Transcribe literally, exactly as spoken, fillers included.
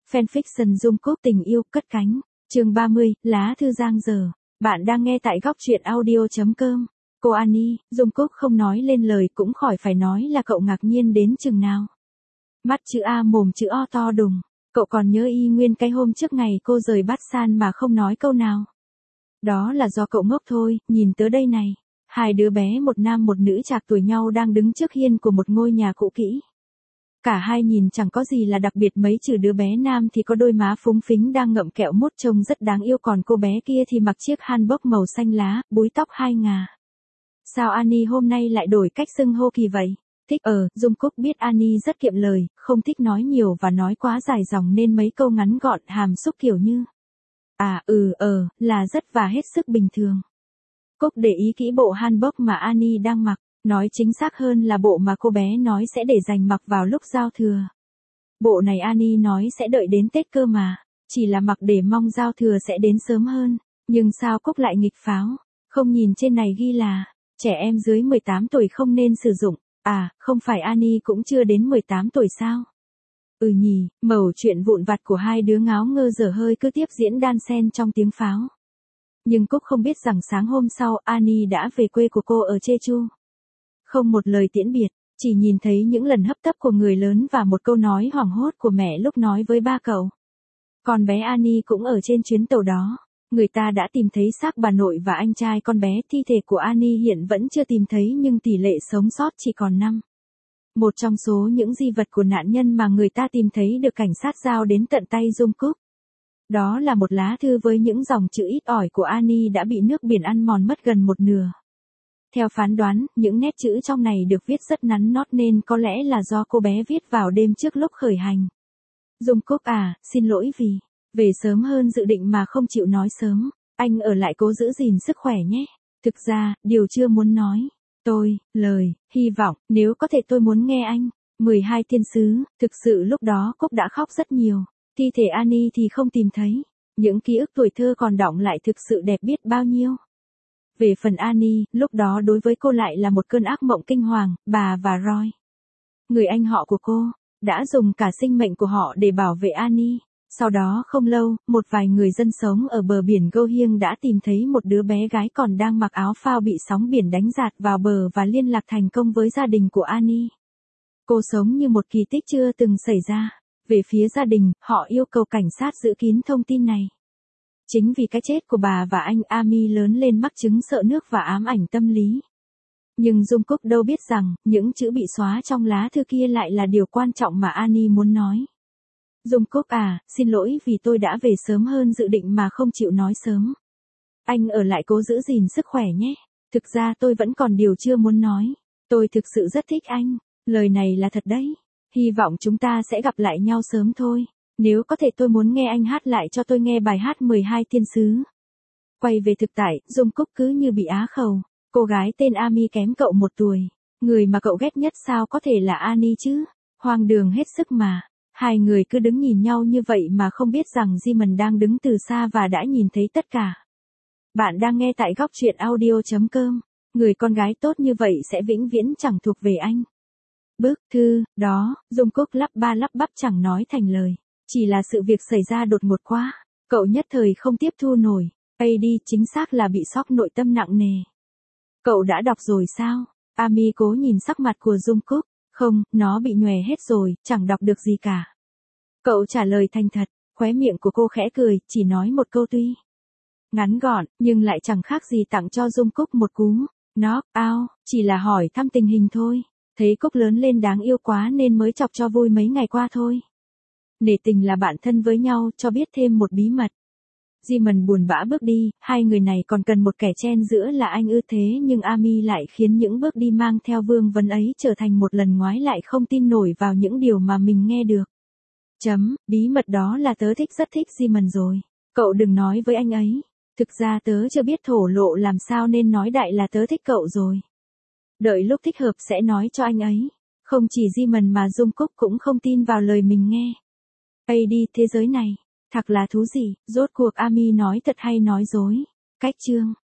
Fanfiction Jungkook tình yêu cất cánh. Chương ba mươi, lá thư giang dở. Bạn đang nghe tại góc truyện audio.com. Cô Annie, Jungkook không nói lên lời cũng khỏi phải nói là cậu ngạc nhiên đến chừng nào. Mắt chữ A mồm chữ O to đùng. Cậu còn nhớ y nguyên cái hôm trước ngày cô rời Bát San mà không nói câu nào. Đó là do cậu ngốc thôi, nhìn tới đây này. Hai đứa bé một nam một nữ trạc tuổi nhau đang đứng trước hiên của một ngôi nhà cũ kỹ. Cả hai nhìn chẳng có gì là đặc biệt mấy, trừ đứa bé nam thì có đôi má phúng phính đang ngậm kẹo mút trông rất đáng yêu, còn cô bé kia thì mặc chiếc hanbok màu xanh lá, búi tóc hai ngà. Sao Annie hôm nay lại đổi cách xưng hô kỳ vậy? Thích ờ, Jungkook biết Annie rất kiệm lời, không thích nói nhiều và nói quá dài dòng nên mấy câu ngắn gọn hàm xúc kiểu như à, ừ, ờ, là rất và hết sức bình thường. Cúc để ý kỹ bộ hanbok mà Annie đang mặc. Nói chính xác hơn là bộ mà cô bé nói sẽ để dành mặc vào lúc giao thừa. Bộ này Annie nói sẽ đợi đến Tết cơ mà, chỉ là mặc để mong giao thừa sẽ đến sớm hơn. Nhưng sao Cúc lại nghịch pháo, không nhìn trên này ghi là, trẻ em dưới mười tám tuổi không nên sử dụng, à, không phải Annie cũng chưa đến mười tám tuổi sao? Ừ nhỉ, mẩu chuyện vụn vặt của hai đứa ngáo ngơ dở hơi cứ tiếp diễn đan xen trong tiếng pháo. Nhưng Cúc không biết rằng sáng hôm sau Annie đã về quê của cô ở Jeju. Không một lời tiễn biệt, chỉ nhìn thấy những lần hấp tấp của người lớn và một câu nói hoảng hốt của mẹ lúc nói với ba cậu. Còn bé Annie cũng ở trên chuyến tàu đó. Người ta đã tìm thấy xác bà nội và anh trai con bé, thi thể của Annie hiện vẫn chưa tìm thấy nhưng tỷ lệ sống sót chỉ còn năm. Một trong số những di vật của nạn nhân mà người ta tìm thấy được cảnh sát giao đến tận tay Jungkook. Đó là một lá thư với những dòng chữ ít ỏi của Annie đã bị nước biển ăn mòn mất gần một nửa. Theo phán đoán, những nét chữ trong này được viết rất nắn nót nên có lẽ là do cô bé viết vào đêm trước lúc khởi hành. Jungkook à, xin lỗi vì về sớm hơn dự định mà không chịu nói sớm. Anh ở lại cố giữ gìn sức khỏe nhé. Thực ra, điều chưa muốn nói. Tôi, lời, hy vọng, nếu có thể tôi muốn nghe anh. mười hai thiên sứ, thực sự lúc đó Cúc đã khóc rất nhiều. Thi thể Annie thì không tìm thấy. Những ký ức tuổi thơ còn đọng lại thực sự đẹp biết bao nhiêu. Về phần Annie, lúc đó đối với cô lại là một cơn ác mộng kinh hoàng, bà và Roy, người anh họ của cô, đã dùng cả sinh mệnh của họ để bảo vệ Annie. Sau đó không lâu, một vài người dân sống ở bờ biển Gohyeng đã tìm thấy một đứa bé gái còn đang mặc áo phao bị sóng biển đánh dạt vào bờ và liên lạc thành công với gia đình của Annie. Cô sống như một kỳ tích chưa từng xảy ra. Về phía gia đình, họ yêu cầu cảnh sát giữ kín thông tin này. Chính vì cái chết của bà và anh Ami lớn lên mắc chứng sợ nước và ám ảnh tâm lý. Nhưng Jungkook đâu biết rằng, những chữ bị xóa trong lá thư kia lại là điều quan trọng mà Annie muốn nói. Jungkook à, xin lỗi vì tôi đã về sớm hơn dự định mà không chịu nói sớm. Anh ở lại cố giữ gìn sức khỏe nhé. Thực ra tôi vẫn còn điều chưa muốn nói. Tôi thực sự rất thích anh. Lời này là thật đấy. Hy vọng chúng ta sẽ gặp lại nhau sớm thôi. Nếu có thể tôi muốn nghe anh hát lại cho tôi nghe bài hát mười hai thiên sứ. Quay về thực tại, Jungkook cứ như bị á khẩu. Cô gái tên Ami kém cậu một tuổi. Người mà cậu ghét nhất sao có thể là Annie chứ? Hoang đường hết sức mà. Hai người cứ đứng nhìn nhau như vậy mà không biết rằng Jimin đang đứng từ xa và đã nhìn thấy tất cả. Bạn đang nghe tại góc truyện audio.com. Người con gái tốt như vậy sẽ vĩnh viễn chẳng thuộc về anh. Bức thư, đó, Jungkook lắp ba lắp bắp chẳng nói thành lời. Chỉ là sự việc xảy ra đột ngột quá. Cậu nhất thời không tiếp thu nổi. a đê chính xác là bị sốc nội tâm nặng nề. Cậu đã đọc rồi sao? Ami cố nhìn sắc mặt của Jungkook. Không, nó bị nhòe hết rồi, chẳng đọc được gì cả. Cậu trả lời thành thật, khóe miệng của cô khẽ cười, chỉ nói một câu tuy ngắn gọn, nhưng lại chẳng khác gì tặng cho Jungkook một cú knock out, chỉ là hỏi thăm tình hình thôi. Thấy Cúc lớn lên đáng yêu quá nên mới chọc cho vui mấy ngày qua thôi. Nể tình là bạn thân với nhau, cho biết thêm một bí mật. Jimin buồn bã bước đi, hai người này còn cần một kẻ chen giữa là anh ư, thế nhưng Ami lại khiến những bước đi mang theo vương vấn ấy trở thành một lần ngoái lại không tin nổi vào những điều mà mình nghe được. Chấm, bí mật đó là tớ thích rất thích Jimin rồi. Cậu đừng nói với anh ấy. Thực ra tớ chưa biết thổ lộ làm sao nên nói đại là tớ thích cậu rồi. Đợi lúc thích hợp sẽ nói cho anh ấy. Không chỉ Jimin mà Jungkook cũng không tin vào lời mình nghe. a đê thế giới này, thật là thú gì, rốt cuộc Ami nói thật hay nói dối. Cách chương.